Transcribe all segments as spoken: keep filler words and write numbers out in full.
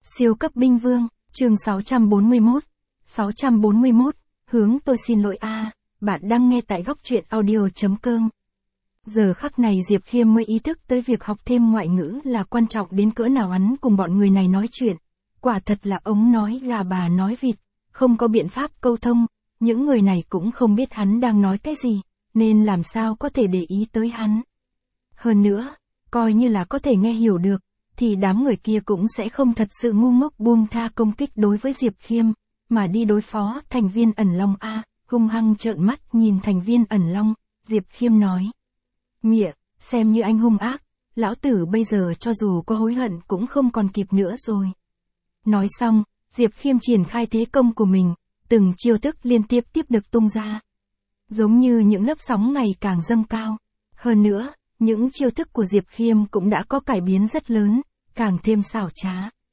Siêu cấp binh vương, chương sáu trăm bốn mươi mốt. sáu trăm bốn mươi mốt, hướng tôi xin lỗi a, bạn đang nghe tại góc truyện audio.com. Giờ khắc này Diệp Khiêm mới ý thức tới việc học thêm ngoại ngữ là quan trọng đến cỡ nào. Hắn cùng bọn người này nói chuyện. Quả thật là ông nói gà bà nói vịt, không có biện pháp câu thông, những người này cũng không biết hắn đang nói cái gì, nên làm sao có thể để ý tới hắn. Hơn nữa, coi như là có thể nghe hiểu được, thì đám người kia cũng sẽ không thật sự ngu ngốc buông tha công kích đối với Diệp Khiêm, mà đi đối phó thành viên ẩn long a. Hung hăng trợn mắt nhìn thành viên ẩn long, Diệp Khiêm nói. Mịa, xem như anh hung ác, lão tử bây giờ cho dù có hối hận cũng không còn kịp nữa rồi. Nói xong, Diệp Khiêm triển khai thế công của mình, từng chiêu thức liên tiếp tiếp được tung ra. Giống như những lớp sóng ngày càng dâng cao. Hơn nữa, những chiêu thức của Diệp Khiêm cũng đã có cải biến rất lớn, càng thêm xảo trá.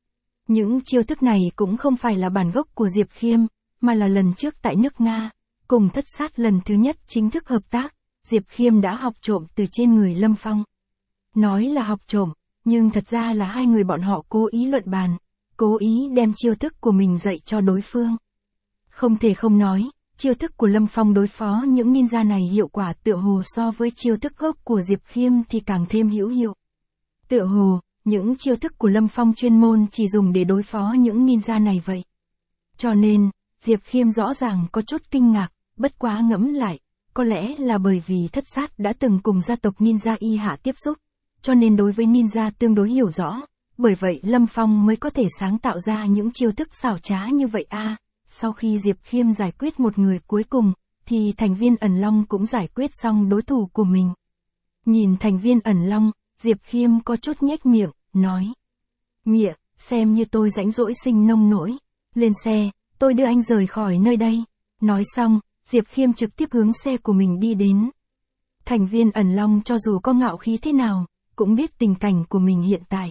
Những chiêu thức này cũng không phải là bản gốc của Diệp Khiêm, mà là lần trước tại nước Nga, cùng thất sát lần thứ nhất chính thức hợp tác, Diệp Khiêm đã học trộm từ trên người Lâm Phong. Nói là học trộm, nhưng thật ra là hai người bọn họ cố ý luận bàn, cố ý đem chiêu thức của mình dạy cho đối phương. Không thể không nói, chiêu thức của Lâm Phong đối phó những ninja này hiệu quả tựa hồ so với chiêu thức gốc của Diệp Khiêm thì càng thêm hữu hiệu. Tựa hồ, những chiêu thức của Lâm Phong chuyên môn chỉ dùng để đối phó những ninja này vậy. Cho nên, Diệp Khiêm rõ ràng có chút kinh ngạc, bất quá ngẫm lại, có lẽ là bởi vì thất sát đã từng cùng gia tộc ninja Y Hạ tiếp xúc, cho nên đối với ninja tương đối hiểu rõ, bởi vậy Lâm Phong mới có thể sáng tạo ra những chiêu thức xảo trá như vậy a. Sau khi Diệp Khiêm giải quyết một người cuối cùng, thì thành viên ẩn long cũng giải quyết xong đối thủ của mình. Nhìn thành viên ẩn long, Diệp Khiêm có chút nhếch miệng, nói. Mịa, xem như tôi rãnh rỗi sinh nông nỗi. Lên xe, tôi đưa anh rời khỏi nơi đây. Nói xong, Diệp Khiêm trực tiếp hướng xe của mình đi đến. Thành viên ẩn long cho dù có ngạo khí thế nào, cũng biết tình cảnh của mình hiện tại.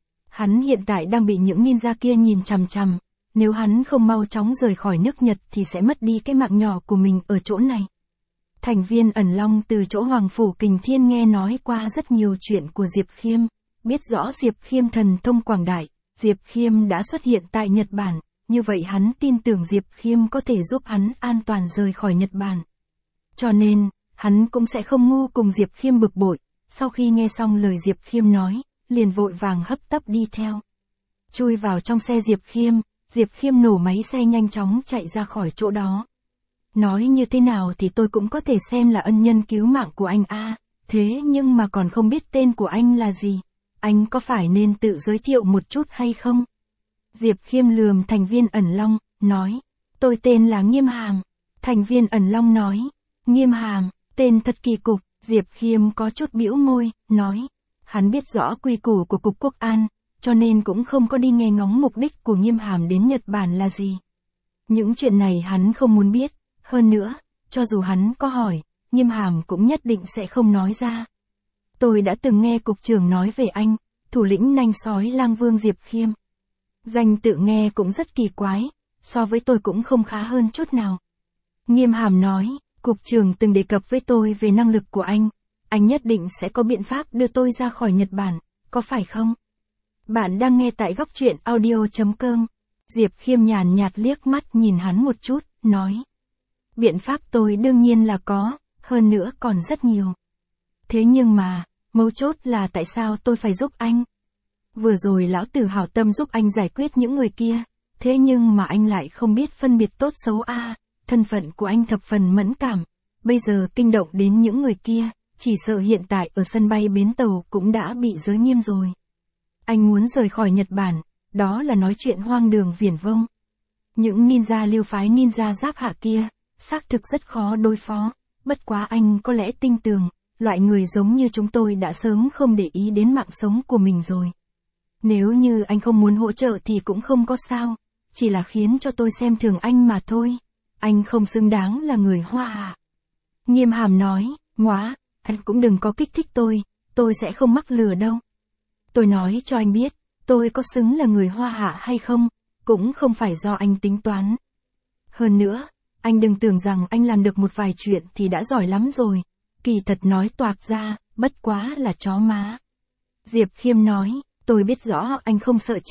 Hắn hiện tại đang bị những ninja kia nhìn chằm chằm. Nếu hắn không mau chóng rời khỏi nước Nhật thì sẽ mất đi cái mạng nhỏ của mình ở chỗ này. Thành viên ẩn long từ chỗ Hoàng Phủ Kình Thiên nghe nói qua rất nhiều chuyện của Diệp Khiêm, biết rõ Diệp Khiêm thần thông quảng đại, Diệp Khiêm đã xuất hiện tại Nhật Bản, như vậy hắn tin tưởng Diệp Khiêm có thể giúp hắn an toàn rời khỏi Nhật Bản. Cho nên, hắn cũng sẽ không ngu cùng Diệp Khiêm bực bội, sau khi nghe xong lời Diệp Khiêm nói, liền vội vàng hấp tấp đi theo. Chui vào trong xe Diệp Khiêm, Diệp Khiêm nổ máy xe nhanh chóng chạy ra khỏi chỗ đó. Nói như thế nào thì tôi cũng có thể xem là ân nhân cứu mạng của anh a, thế nhưng mà còn không biết tên của anh là gì, anh có phải nên tự giới thiệu một chút hay không? Diệp Khiêm lườm thành viên ẩn long, nói, tôi tên là Nghiêm Hàm. Thành viên ẩn long nói, Nghiêm Hàm, tên thật kỳ cục. Diệp Khiêm có chút bĩu môi, nói, hắn biết rõ quy củ của Cục Quốc an, cho nên cũng không có đi nghe ngóng mục đích của Nghiêm Hàm đến Nhật Bản là gì. Những chuyện này hắn không muốn biết, hơn nữa, cho dù hắn có hỏi, Nghiêm Hàm cũng nhất định sẽ không nói ra. Tôi đã từng nghe cục trưởng nói về anh, thủ lĩnh nanh sói lang vương Diệp Khiêm. Danh tự nghe cũng rất kỳ quái, so với tôi cũng không khá hơn chút nào. Nghiêm Hàm nói, cục trưởng từng đề cập với tôi về năng lực của anh, anh nhất định sẽ có biện pháp đưa tôi ra khỏi Nhật Bản, có phải không? Bạn đang nghe tại góc truyện audio.com. Diệp Khiêm nhàn nhạt liếc mắt nhìn hắn một chút, nói. Biện pháp tôi đương nhiên là có, hơn nữa còn rất nhiều. Thế nhưng mà, mấu chốt là tại sao tôi phải giúp anh? Vừa rồi lão tử hảo tâm giúp anh giải quyết những người kia, thế nhưng mà anh lại không biết phân biệt tốt xấu a, thân phận của anh thập phần mẫn cảm, bây giờ kinh động đến những người kia, chỉ sợ hiện tại ở sân bay bến tàu cũng đã bị giới nghiêm rồi. Anh muốn rời khỏi Nhật Bản, đó là nói chuyện hoang đường viển vông. Những ninja liêu phái ninja giáp hạ kia, xác thực rất khó đối phó, bất quá anh có lẽ tin tưởng, loại người giống như chúng tôi đã sớm không để ý đến mạng sống của mình rồi. Nếu như anh không muốn hỗ trợ thì cũng không có sao, chỉ là khiến cho tôi xem thường anh mà thôi, anh không xứng đáng là người Hoa Hạ. Nghiêm Hàm nói, ngoá, anh cũng đừng có kích thích tôi, tôi sẽ không mắc lừa đâu. Tôi nói cho anh biết, tôi có xứng là người Hoa Hạ hay không, cũng không phải do anh tính toán. Hơn nữa, anh đừng tưởng rằng anh làm được một vài chuyện thì đã giỏi lắm rồi, kỳ thật nói toạc ra, bất quá là chó má. Diệp Khiêm nói, tôi biết rõ anh không sợ chết,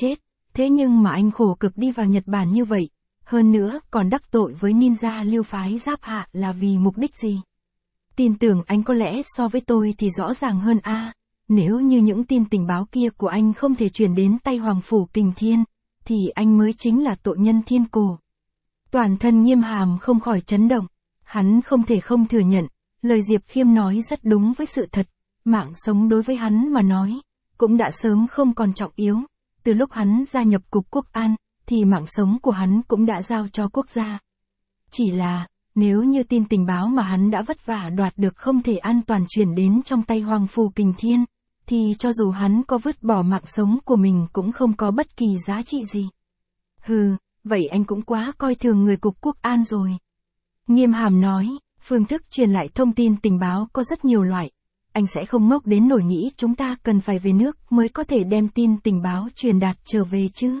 Thế nhưng mà anh khổ cực đi vào Nhật Bản như vậy, hơn nữa còn đắc tội với ninja lưu phái Giáp Hạ là vì mục đích gì? Tin tưởng anh có lẽ so với tôi thì rõ ràng hơn a. Nếu như những tin tình báo kia của anh không thể truyền đến tay Hoàng Phủ Kình Thiên, thì anh mới chính là tội nhân thiên cổ. Toàn thân Nghiêm Hàm không khỏi chấn động. Hắn không thể không thừa nhận, lời Diệp Khiêm nói rất đúng với sự thật. Mạng sống đối với hắn mà nói, cũng đã sớm không còn trọng yếu. Từ lúc hắn gia nhập Cục Quốc an, thì mạng sống của hắn cũng đã giao cho quốc gia. Chỉ là, nếu như tin tình báo mà hắn đã vất vả đoạt được không thể an toàn chuyển đến trong tay Hoàng Phủ Kình Thiên, thì cho dù hắn có vứt bỏ mạng sống của mình cũng không có bất kỳ giá trị gì. Hừ, vậy anh cũng quá coi thường người Cục Quốc an rồi. Nghiêm Hàm nói, phương thức truyền lại thông tin tình báo có rất nhiều loại. Anh sẽ không ngốc đến nổi nghĩ chúng ta cần phải về nước mới có thể đem tin tình báo truyền đạt trở về chứ.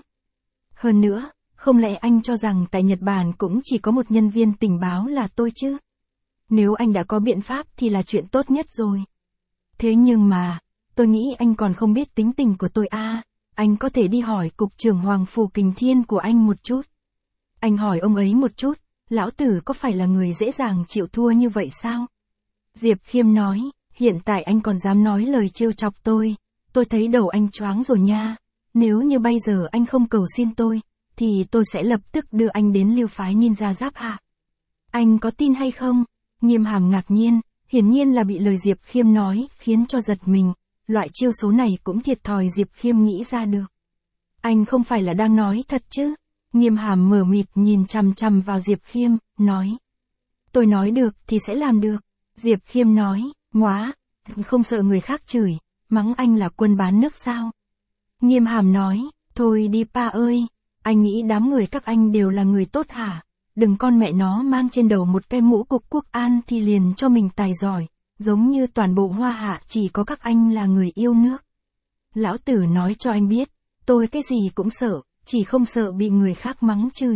Hơn nữa, không lẽ anh cho rằng tại Nhật Bản cũng chỉ có một nhân viên tình báo là tôi chứ? Nếu anh đã có biện pháp thì là chuyện tốt nhất rồi. Thế nhưng mà, tôi nghĩ anh còn không biết tính tình của tôi à, anh có thể đi hỏi Cục trưởng Hoàng Phủ Kình Thiên của anh một chút. Anh hỏi ông ấy một chút, lão tử có phải là người dễ dàng chịu thua như vậy sao? Diệp Khiêm nói, hiện tại anh còn dám nói lời trêu chọc tôi, tôi thấy đầu anh choáng rồi nha. Nếu như bây giờ anh không cầu xin tôi, thì tôi sẽ lập tức đưa anh đến lưu phái ninja Giáp Hạ. Anh có tin hay không? Nghiêm Hàm ngạc nhiên, hiển nhiên là bị lời Diệp Khiêm nói, khiến cho giật mình. Loại chiêu số này cũng thiệt thòi Diệp Khiêm nghĩ ra được. Anh không phải là đang nói thật chứ? Nghiêm Hàm mở mịt nhìn chằm chằm vào Diệp Khiêm, nói. Tôi nói được thì sẽ làm được. Diệp Khiêm nói, ngóa, không sợ người khác chửi, mắng anh là quân bán nước sao? Nghiêm Hàm nói, thôi đi pa ơi, anh nghĩ đám người các anh đều là người tốt hả? Đừng con mẹ nó mang trên đầu một cái mũ Cục Quốc an thì liền cho mình tài giỏi, giống như toàn bộ Hoa Hạ chỉ có các anh là người yêu nước. Lão tử nói cho anh biết, tôi cái gì cũng sợ, chỉ không sợ bị người khác mắng chửi.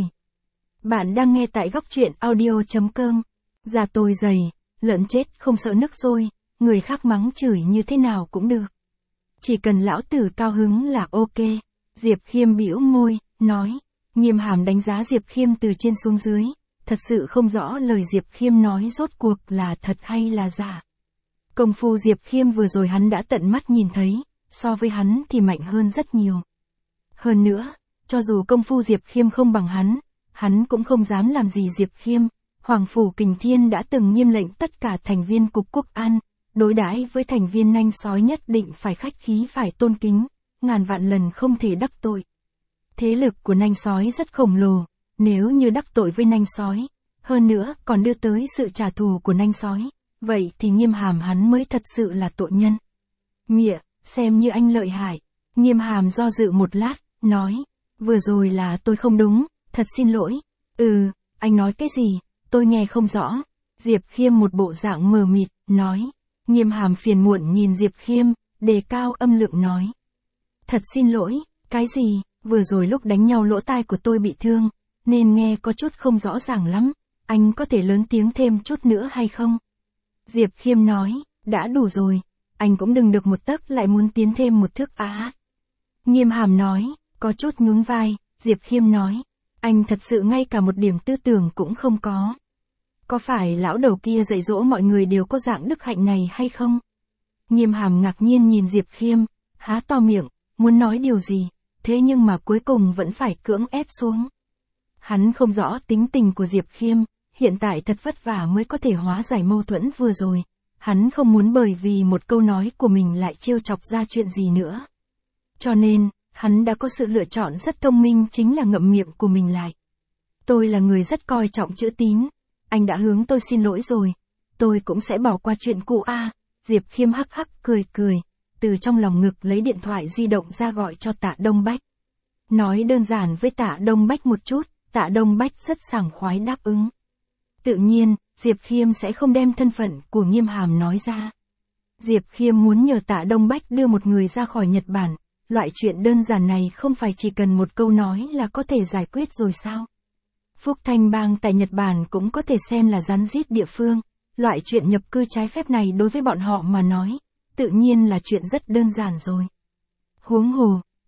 Bạn đang nghe tại góc truyện audio chấm com. Da tôi dày, lợn chết không sợ nước sôi, người khác mắng chửi như thế nào cũng được. Chỉ cần lão tử cao hứng là ok. Diệp Khiêm bĩu môi, nói. Nghiêm Hàm đánh giá Diệp Khiêm từ trên xuống dưới, thật sự không rõ lời Diệp Khiêm nói rốt cuộc là thật hay là giả. Công phu Diệp Khiêm vừa rồi hắn đã tận mắt nhìn thấy, so với hắn thì mạnh hơn rất nhiều. Hơn nữa, cho dù công phu Diệp Khiêm không bằng hắn, hắn cũng không dám làm gì Diệp Khiêm. Hoàng Phủ Kình Thiên đã từng nghiêm lệnh tất cả thành viên Cục Quốc an, đối đãi với thành viên nanh sói nhất định phải khách khí phải tôn kính, ngàn vạn lần không thể đắc tội. Thế lực của nanh sói rất khổng lồ, nếu như đắc tội với nanh sói, hơn nữa còn đưa tới sự trả thù của nanh sói, vậy thì Nghiêm Hàm hắn mới thật sự là tội nhân. Mịa, xem như anh lợi hại. Nghiêm Hàm do dự một lát, nói, vừa rồi là tôi không đúng, thật xin lỗi. Ừ, anh nói cái gì, tôi nghe không rõ. Diệp Khiêm một bộ dạng mờ mịt, nói. Nghiêm Hàm phiền muộn nhìn Diệp Khiêm, đề cao âm lượng nói. Thật xin lỗi, cái gì, vừa rồi lúc đánh nhau lỗ tai của tôi bị thương, nên nghe có chút không rõ ràng lắm, anh có thể lớn tiếng thêm chút nữa hay không? Diệp Khiêm nói, đã đủ rồi, anh cũng đừng được một tấc lại muốn tiến thêm một thước á. Nghiêm Hàm nói, có chút nhún vai. Diệp Khiêm nói, anh thật sự ngay cả một điểm tư tưởng cũng không có. Có phải lão đầu kia dạy dỗ mọi người đều có dạng đức hạnh này hay không? Nghiêm Hàm ngạc nhiên nhìn Diệp Khiêm, há to miệng, muốn nói điều gì, thế nhưng mà cuối cùng vẫn phải cưỡng ép xuống. Hắn không rõ tính tình của Diệp Khiêm, hiện tại thật vất vả mới có thể hóa giải mâu thuẫn vừa rồi. Hắn không muốn bởi vì một câu nói của mình lại trêu chọc ra chuyện gì nữa. Cho nên, hắn đã có sự lựa chọn rất thông minh chính là ngậm miệng của mình lại. Tôi là người rất coi trọng chữ tín. Anh đã hướng tôi xin lỗi rồi. Tôi cũng sẽ bỏ qua chuyện cũ a. À. Diệp Khiêm hắc hắc cười cười. Từ trong lòng ngực lấy điện thoại di động ra gọi cho Tạ Đông Bách. Nói đơn giản với Tạ Đông Bách một chút, Tạ Đông Bách rất sảng khoái đáp ứng. Tự nhiên, Diệp Khiêm sẽ không đem thân phận của Nghiêm Hàm nói ra. Diệp Khiêm muốn nhờ Tạ Đông Bách đưa một người ra khỏi Nhật Bản. Loại chuyện đơn giản này không phải chỉ cần một câu nói là có thể giải quyết rồi sao? Phúc Thanh Bang tại Nhật Bản cũng có thể xem là rắn rít địa phương. Loại chuyện nhập cư trái phép này đối với bọn họ mà nói, tự nhiên là chuyện rất đơn giản rồi. Huống hồ,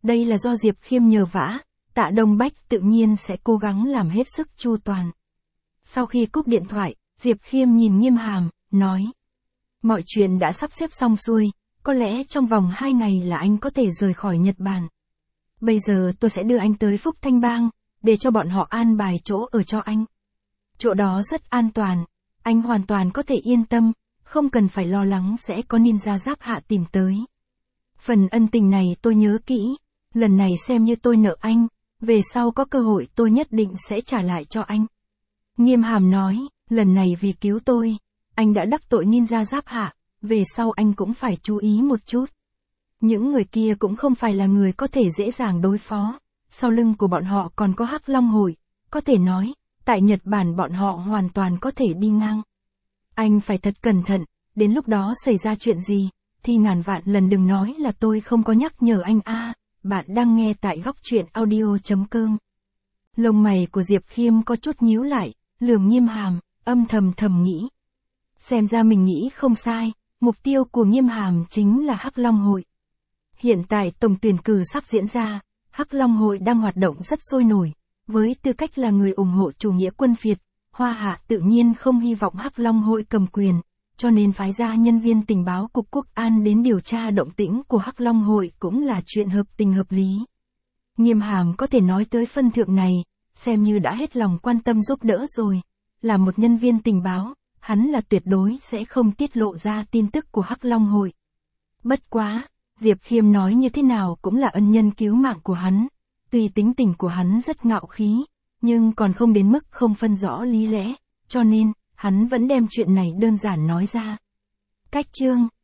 Đây là do Diệp Khiêm nhờ vả, Tạ Đông Bách tự nhiên sẽ cố gắng làm hết sức chu toàn. Sau khi cúp điện thoại, Diệp Khiêm nhìn Nghiêm Hàm, nói. Mọi chuyện đã sắp xếp xong xuôi, có lẽ trong vòng hai ngày là anh có thể rời khỏi Nhật Bản. Bây giờ tôi sẽ đưa anh tới Phúc Thanh Bang, để cho bọn họ an bài chỗ ở cho anh. Chỗ đó rất an toàn, anh hoàn toàn có thể yên tâm, không cần phải lo lắng sẽ có ninja giáp hạ tìm tới. Phần ân tình này tôi nhớ kỹ, lần này xem như tôi nợ anh, về sau có cơ hội tôi nhất định sẽ trả lại cho anh. Nghiêm Hàm nói, lần này vì cứu tôi, anh đã đắc tội ninja giáp hạ, về sau anh cũng phải chú ý một chút. Những người kia cũng không phải là người có thể dễ dàng đối phó, sau lưng của bọn họ còn có Hắc Long Hội, có thể nói, tại Nhật Bản bọn họ hoàn toàn có thể đi ngang. Anh phải thật cẩn thận, đến lúc đó xảy ra chuyện gì, thì ngàn vạn lần đừng nói là tôi không có nhắc nhở anh a. Bạn đang nghe tại góc truyện audio chấm com. Lông mày của Diệp Khiêm có chút nhíu lại, lườm Nghiêm Hàm, âm thầm thầm nghĩ. Xem ra mình nghĩ không sai, mục tiêu của Nghiêm Hàm chính là Hắc Long Hội. Hiện tại tổng tuyển cử sắp diễn ra, Hắc Long Hội đang hoạt động rất sôi nổi. Với tư cách là người ủng hộ chủ nghĩa quân Việt, Hoa Hạ tự nhiên không hy vọng Hắc Long Hội cầm quyền, cho nên phái ra nhân viên tình báo Cục Quốc an đến điều tra động tĩnh của Hắc Long Hội cũng là chuyện hợp tình hợp lý. Nghiêm Hàm có thể nói tới phân thượng này, xem như đã hết lòng quan tâm giúp đỡ rồi. Là một nhân viên tình báo, hắn là tuyệt đối sẽ không tiết lộ ra tin tức của Hắc Long Hội. Bất quá, Diệp Khiêm nói như thế nào cũng là ân nhân cứu mạng của hắn. Tuy tính tình của hắn rất ngạo khí, nhưng còn không đến mức không phân rõ lý lẽ, cho nên, hắn vẫn đem chuyện này đơn giản nói ra. Cách chương